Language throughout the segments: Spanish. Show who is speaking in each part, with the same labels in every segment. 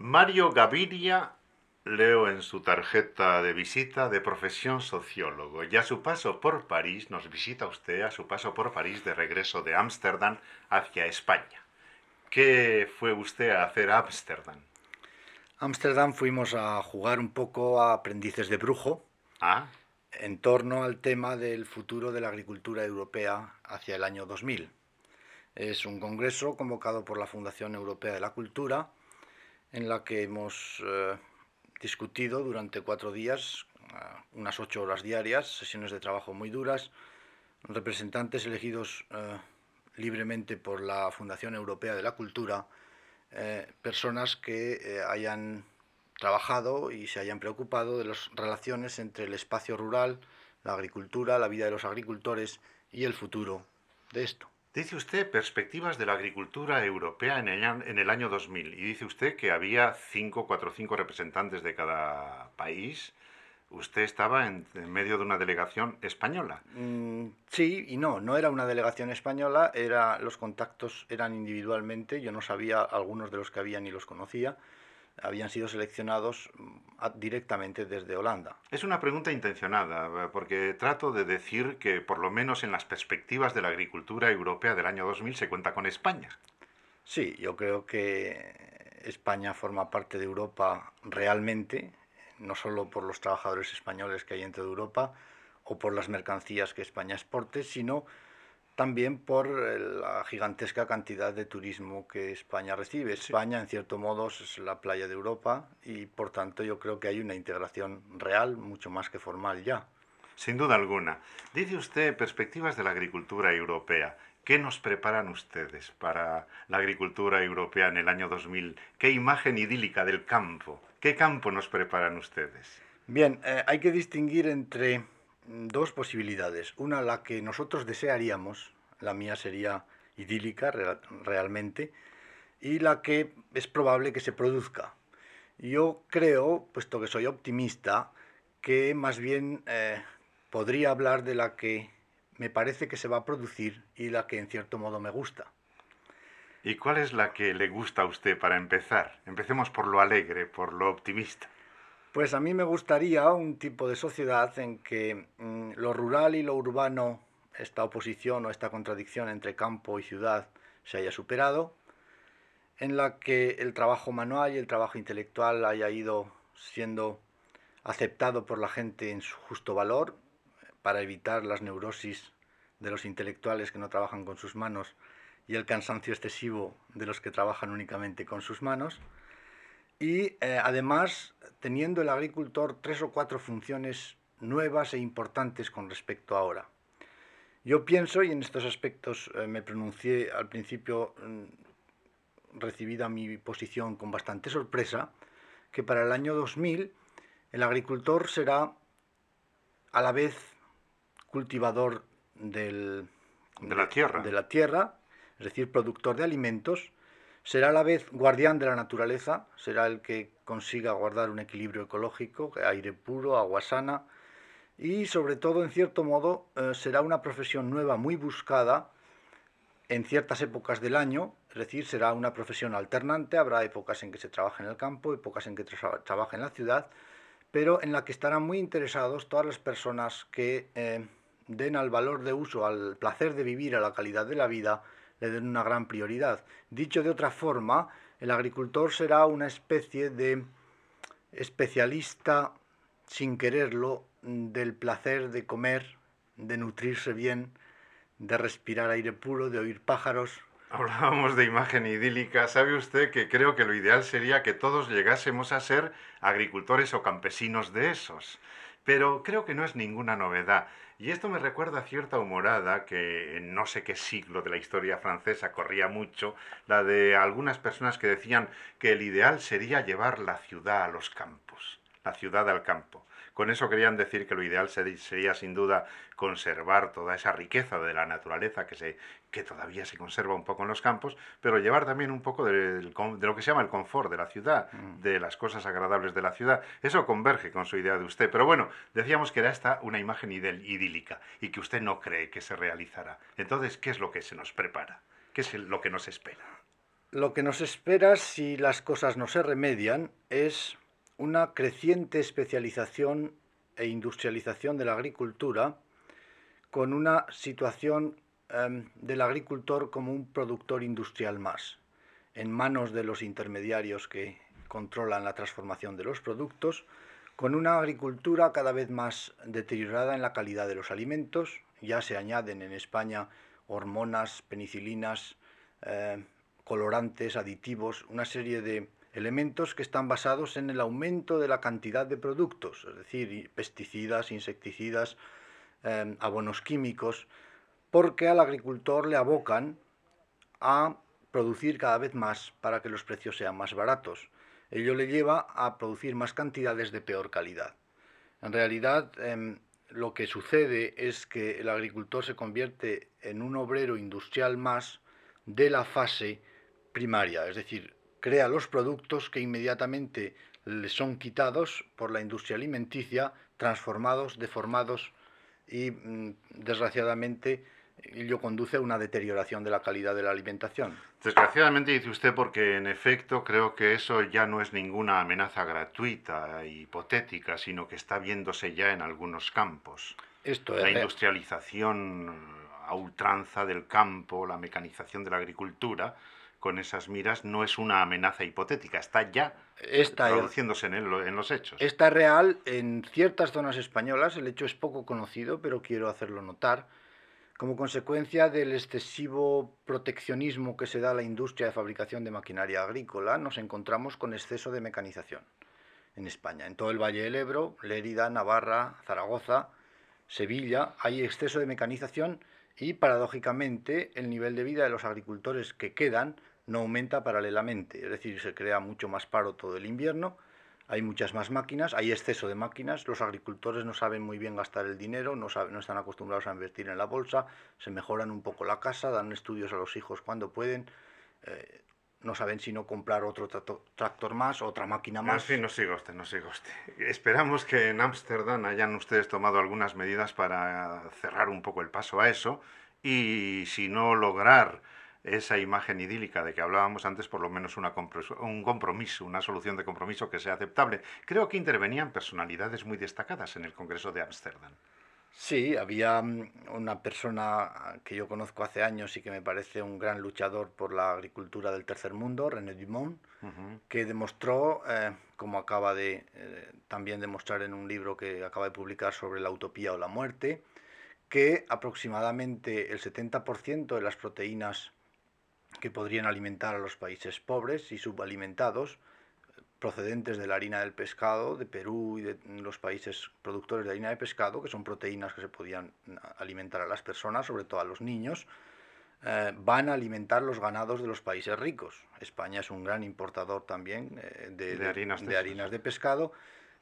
Speaker 1: Mario Gaviria, leo en su tarjeta de visita, de profesión sociólogo. Y a su paso por París, nos visita usted a su paso por París de regreso de Ámsterdam hacia España. ¿Qué fue usted a hacer a Ámsterdam?
Speaker 2: Ámsterdam fuimos a jugar un poco a aprendices de brujo
Speaker 1: Ah,
Speaker 2: en torno al tema del futuro de la agricultura europea hacia el año 2000. Es un congreso convocado por la Fundación Europea de la Cultura en la que hemos discutido durante 4 días, unas 8 horas diarias, sesiones de trabajo muy duras, representantes elegidos libremente por la Fundación Europea de la Cultura, personas que hayan trabajado y se hayan preocupado de las relaciones entre el espacio rural, la agricultura, la vida de los agricultores y el futuro de esto.
Speaker 1: dice usted perspectivas de la agricultura europea en el año 2000. Y dice usted que había cuatro o cinco representantes de cada país. Usted estaba en medio de una delegación española.
Speaker 2: Sí y no, no era una delegación española, los contactos eran individualmente, yo no sabía algunos de los que había ni los conocía, habían sido seleccionados directamente desde Holanda.
Speaker 1: Es una pregunta intencionada, porque trato de decir que por lo menos en las perspectivas de la agricultura europea del año 2000 se cuenta con España.
Speaker 2: Sí, yo creo que España forma parte de Europa realmente, no solo por los trabajadores españoles que hay dentro de Europa o por las mercancías que España exporte, sino también por la gigantesca cantidad de turismo que España recibe.
Speaker 1: Sí.
Speaker 2: España, en cierto modo, es la playa de Europa y, por tanto, yo creo que hay una integración real, mucho más que formal ya.
Speaker 1: Sin duda alguna. Dice usted perspectivas de la agricultura europea. ¿Qué nos preparan ustedes para la agricultura europea en el año 2000? ¿Qué imagen idílica del campo? ¿Qué campo nos preparan ustedes?
Speaker 2: Bien, hay que distinguir entre dos posibilidades. Una, la que nosotros desearíamos, la mía sería idílica realmente, y la que es probable que se produzca. Yo creo, puesto que soy optimista, que más bien podría hablar de la que me parece que se va a producir y la que en cierto modo me gusta.
Speaker 1: ¿Y cuál es la que le gusta a usted para empezar? Empecemos por lo alegre, por lo optimista.
Speaker 2: Pues a mí me gustaría un tipo de sociedad en que lo rural y lo urbano, esta oposición o esta contradicción entre campo y ciudad, se haya superado, en la que el trabajo manual y el trabajo intelectual haya ido siendo aceptado por la gente en su justo valor, para evitar las neurosis de los intelectuales que no trabajan con sus manos y el cansancio excesivo de los que trabajan únicamente con sus manos. Y además, teniendo el agricultor 3 o 4 funciones nuevas e importantes con respecto a ahora. Yo pienso, y en estos aspectos me pronuncié al principio, recibida mi posición con bastante sorpresa, que para el año 2000 el agricultor será a la vez cultivador
Speaker 1: De la tierra.
Speaker 2: de la tierra, es decir, productor de alimentos, será a la vez guardián de la naturaleza, será el que consiga guardar un equilibrio ecológico, aire puro, agua sana, y sobre todo, en cierto modo, será una profesión nueva muy buscada en ciertas épocas del año, es decir, será una profesión alternante, habrá épocas en que se trabaja en el campo, épocas en que trabaja en la ciudad, pero en la que estarán muy interesados todas las personas que den al valor de uso, al placer de vivir, a la calidad de la vida, le den una gran prioridad. Dicho de otra forma, el agricultor será una especie de especialista, sin quererlo, del placer de comer, de nutrirse bien, de respirar aire puro, de oír pájaros.
Speaker 1: Hablábamos de imagen idílica. ¿Sabe usted que creo que lo ideal sería que todos llegásemos a ser agricultores o campesinos de esos? Pero creo que no es ninguna novedad. Y esto me recuerda a cierta humorada que en no sé qué siglo de la historia francesa corría mucho, la de algunas personas que decían que el ideal sería llevar la ciudad a los campos, la ciudad al campo. Con eso querían decir que lo ideal sería sin duda conservar toda esa riqueza de la naturaleza que todavía se conserva un poco en los campos, pero llevar también un poco de lo que se llama el confort de la ciudad, de las cosas agradables de la ciudad. Eso converge con su idea de usted. Pero bueno, decíamos que era esta una imagen idílica y que usted no cree que se realizará. Entonces, ¿qué es lo que se nos prepara? ¿Qué es lo que nos espera?
Speaker 2: Lo que nos espera si las cosas no se remedian es una creciente especialización e industrialización de la agricultura, con una situación del agricultor como un productor industrial más, en manos de los intermediarios que controlan la transformación de los productos, con una agricultura cada vez más deteriorada en la calidad de los alimentos. Ya se añaden en España hormonas, penicilinas, colorantes, aditivos, una serie de elementos que están basados en el aumento de la cantidad de productos, es decir, pesticidas, insecticidas, abonos químicos, porque al agricultor le abocan a producir cada vez más para que los precios sean más baratos. Ello le lleva a producir más cantidades de peor calidad. En realidad, lo que sucede es que el agricultor se convierte en un obrero industrial más de la fase primaria, es decir, crea los productos que inmediatamente le son quitados por la industria alimenticia, transformados, deformados y, desgraciadamente, ello conduce a una deterioración de la calidad de la alimentación.
Speaker 1: Desgraciadamente dice usted porque en efecto creo que eso ya no es ninguna amenaza gratuita e hipotética, sino que está viéndose ya en algunos campos.
Speaker 2: Esto
Speaker 1: La
Speaker 2: es,
Speaker 1: industrialización a ultranza del campo, la mecanización de la agricultura, con esas miras no es una amenaza hipotética, está ya
Speaker 2: esta,
Speaker 1: produciéndose en los hechos.
Speaker 2: esta es real en ciertas zonas españolas, el hecho es poco conocido, pero quiero hacerlo notar. Como consecuencia del excesivo proteccionismo que se da a la industria de fabricación de maquinaria agrícola, nos encontramos con exceso de mecanización en España. En todo el Valle del Ebro, Lérida, Navarra, Zaragoza, Sevilla, hay exceso de mecanización y, paradójicamente, el nivel de vida de los agricultores que quedan no aumenta paralelamente. Es decir, se crea mucho más paro todo el invierno, hay muchas más máquinas, hay exceso de máquinas, los agricultores no saben muy bien gastar el dinero, no están acostumbrados a invertir en la bolsa, se mejoran un poco la casa, dan estudios a los hijos cuando pueden, no saben si no comprar otro tractor más, otra máquina
Speaker 1: En
Speaker 2: más.
Speaker 1: fin, no siga usted, no siga usted. Esperamos que en Ámsterdam hayan ustedes tomado algunas medidas para cerrar un poco el paso a eso y si no lograr esa imagen idílica de que hablábamos antes, por lo menos un compromiso, una solución de compromiso que sea aceptable. Creo que intervenían personalidades muy destacadas en el Congreso de Ámsterdam.
Speaker 2: Sí, había una persona que yo conozco hace años y que me parece un gran luchador por la agricultura del tercer mundo, René Dumont, que demostró, como acaba de también demostrar en un libro que acaba de publicar sobre la utopía o la muerte, que aproximadamente el 70% de las proteínas que podrían alimentar a los países pobres y subalimentados, procedentes de la harina del pescado, de Perú y de los países productores de harina de pescado, que son proteínas que se podían alimentar a las personas, sobre todo a los niños, van a alimentar los ganados de los países ricos. España es un gran importador también
Speaker 1: De harinas
Speaker 2: de harinas de pescado,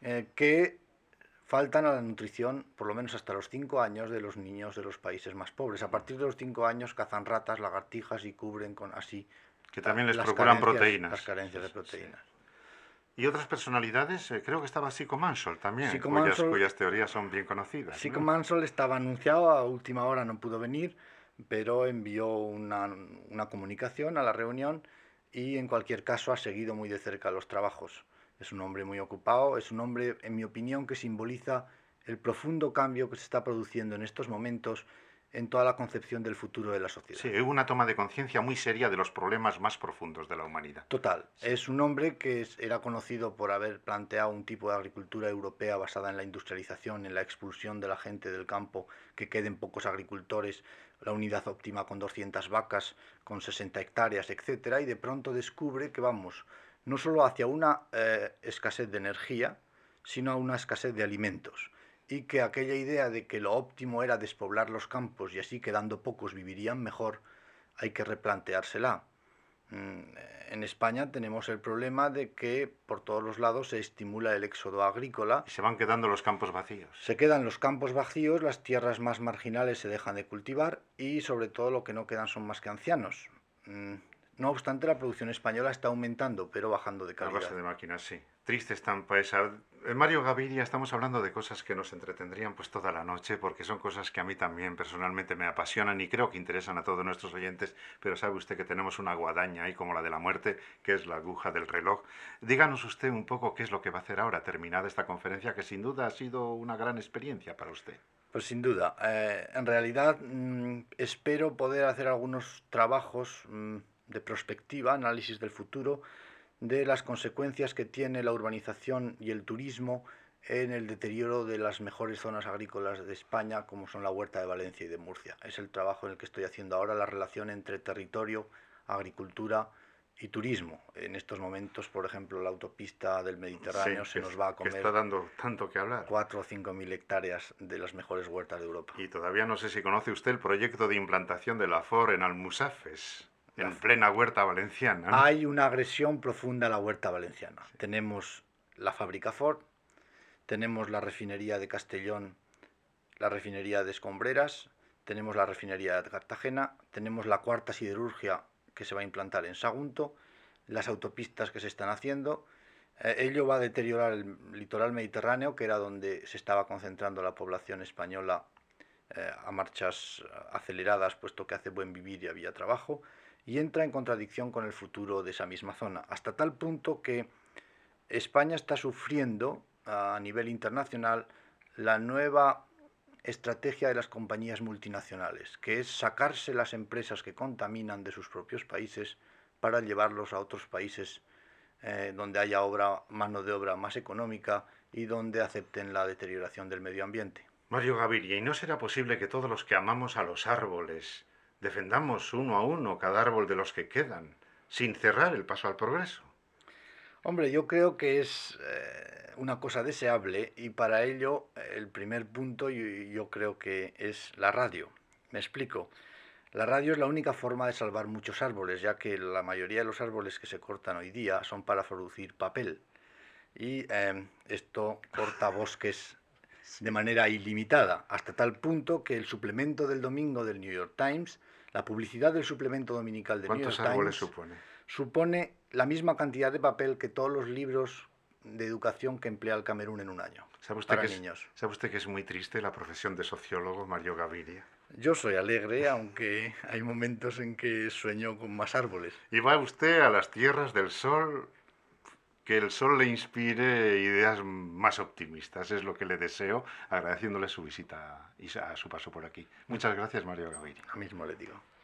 Speaker 2: que faltan a la nutrición, por lo menos hasta los 5 años, de los niños de los países más pobres. A partir de los 5 años cazan ratas, lagartijas y cubren con así
Speaker 1: Que también les
Speaker 2: las
Speaker 1: procuran
Speaker 2: carencias,
Speaker 1: proteínas.
Speaker 2: las carencias de
Speaker 1: Sí, sí.
Speaker 2: proteínas.
Speaker 1: Y otras personalidades, creo que estaba Sico Mansell también,
Speaker 2: Sico Mansell,
Speaker 1: cuyas teorías son bien conocidas,
Speaker 2: Sico
Speaker 1: ¿no?
Speaker 2: Mansell estaba anunciado, a última hora no pudo venir, pero envió una comunicación a la reunión y en cualquier caso ha seguido muy de cerca los trabajos. Es un hombre muy ocupado, es un hombre, en mi opinión, que simboliza el profundo cambio que se está produciendo en estos momentos en toda la concepción del futuro de la sociedad.
Speaker 1: Sí, hubo una toma de conciencia muy seria de los problemas más profundos de la humanidad.
Speaker 2: Total, es un hombre que era conocido por haber planteado un tipo de agricultura europea basada en la industrialización, en la expulsión de la gente del campo, que queden pocos agricultores, la unidad óptima con 200 vacas, con 60 hectáreas, etcétera, y de pronto descubre que vamos no solo hacia una escasez de energía, sino a una escasez de alimentos, y que aquella idea de que lo óptimo era despoblar los campos y así quedando pocos vivirían mejor, hay que replanteársela. En España tenemos el problema de que por todos los lados se estimula el éxodo agrícola.
Speaker 1: Y se van quedando los campos vacíos.
Speaker 2: Se quedan los campos vacíos, las tierras más marginales se dejan de cultivar y sobre todo lo que no quedan son más que ancianos. No obstante, la producción española está aumentando, pero bajando de
Speaker 1: A base
Speaker 2: calidad.
Speaker 1: de máquinas, sí. Triste estampa esa. Mario Gaviria, estamos hablando de cosas que nos entretendrían pues toda la noche, porque son cosas que a mí también personalmente me apasionan y creo que interesan a todos nuestros oyentes, pero sabe usted que tenemos una guadaña ahí como la de la muerte, que es la aguja del reloj. Díganos usted un poco qué es lo que va a hacer ahora, terminada esta conferencia, que sin duda ha sido una gran experiencia para usted.
Speaker 2: Pues sin duda. En realidad espero poder hacer algunos trabajos de prospectiva, análisis del futuro, de las consecuencias que tiene la urbanización y el turismo en el deterioro de las mejores zonas agrícolas de España, como son la Huerta de Valencia y de Murcia. Es el trabajo en el que estoy haciendo ahora, la relación entre territorio, agricultura y turismo. En estos momentos, por ejemplo, la autopista del
Speaker 1: Sí,
Speaker 2: Mediterráneo se nos va a
Speaker 1: que está
Speaker 2: comer
Speaker 1: dando tanto que hablar.
Speaker 2: 4 o 5 mil hectáreas de las mejores huertas de Europa.
Speaker 1: Y todavía no sé si conoce usted el proyecto de implantación de la FOR en Almusafes,
Speaker 2: La
Speaker 1: en plena huerta valenciana, ¿no?
Speaker 2: Hay una agresión profunda a la huerta valenciana. Tenemos la fábrica Ford, tenemos la refinería de Castellón, la refinería de Escombreras, tenemos la refinería de Cartagena, tenemos la cuarta siderurgia que se va a implantar en Sagunto, las autopistas que se están haciendo. Ello va a deteriorar el litoral mediterráneo, que era donde se estaba concentrando la población española a marchas aceleradas, puesto que hace buen vivir y había trabajo, y entra en contradicción con el futuro de esa misma zona, hasta tal punto que España está sufriendo a nivel internacional la nueva estrategia de las compañías multinacionales, que es sacarse las empresas que contaminan de sus propios países para llevarlos a otros países donde haya mano de obra más económica y donde acepten la deterioración del medio ambiente.
Speaker 1: Mario Gaviria, ¿y no será posible que todos los que amamos a los árboles defendamos uno a uno cada árbol de los que quedan, sin cerrar el paso al progreso?
Speaker 2: Hombre, yo creo que es una cosa deseable y para ello el primer punto yo creo que es la radio. Me explico. La radio es la única forma de salvar muchos árboles, ya que la mayoría de los árboles que se cortan hoy día son para producir papel. Y esto corta bosques de manera ilimitada, hasta tal punto que el suplemento del domingo del New York Times, la publicidad del suplemento dominical del New
Speaker 1: ¿Cuántos
Speaker 2: York
Speaker 1: árboles
Speaker 2: Times,
Speaker 1: supone?
Speaker 2: supone la misma cantidad de papel que todos los libros de educación que emplea el Camerún en un año para niños.
Speaker 1: ¿Sabe usted que es muy triste la profesión de sociólogo, Mario Gaviria?
Speaker 2: Yo soy alegre, aunque hay momentos en que sueño con más árboles.
Speaker 1: Y va usted a las tierras del sol, que el sol le inspire ideas más optimistas. Es lo que le deseo, agradeciéndole su visita y a su paso por aquí. Muchas gracias, Mario Gaviria.
Speaker 2: Lo mismo le digo.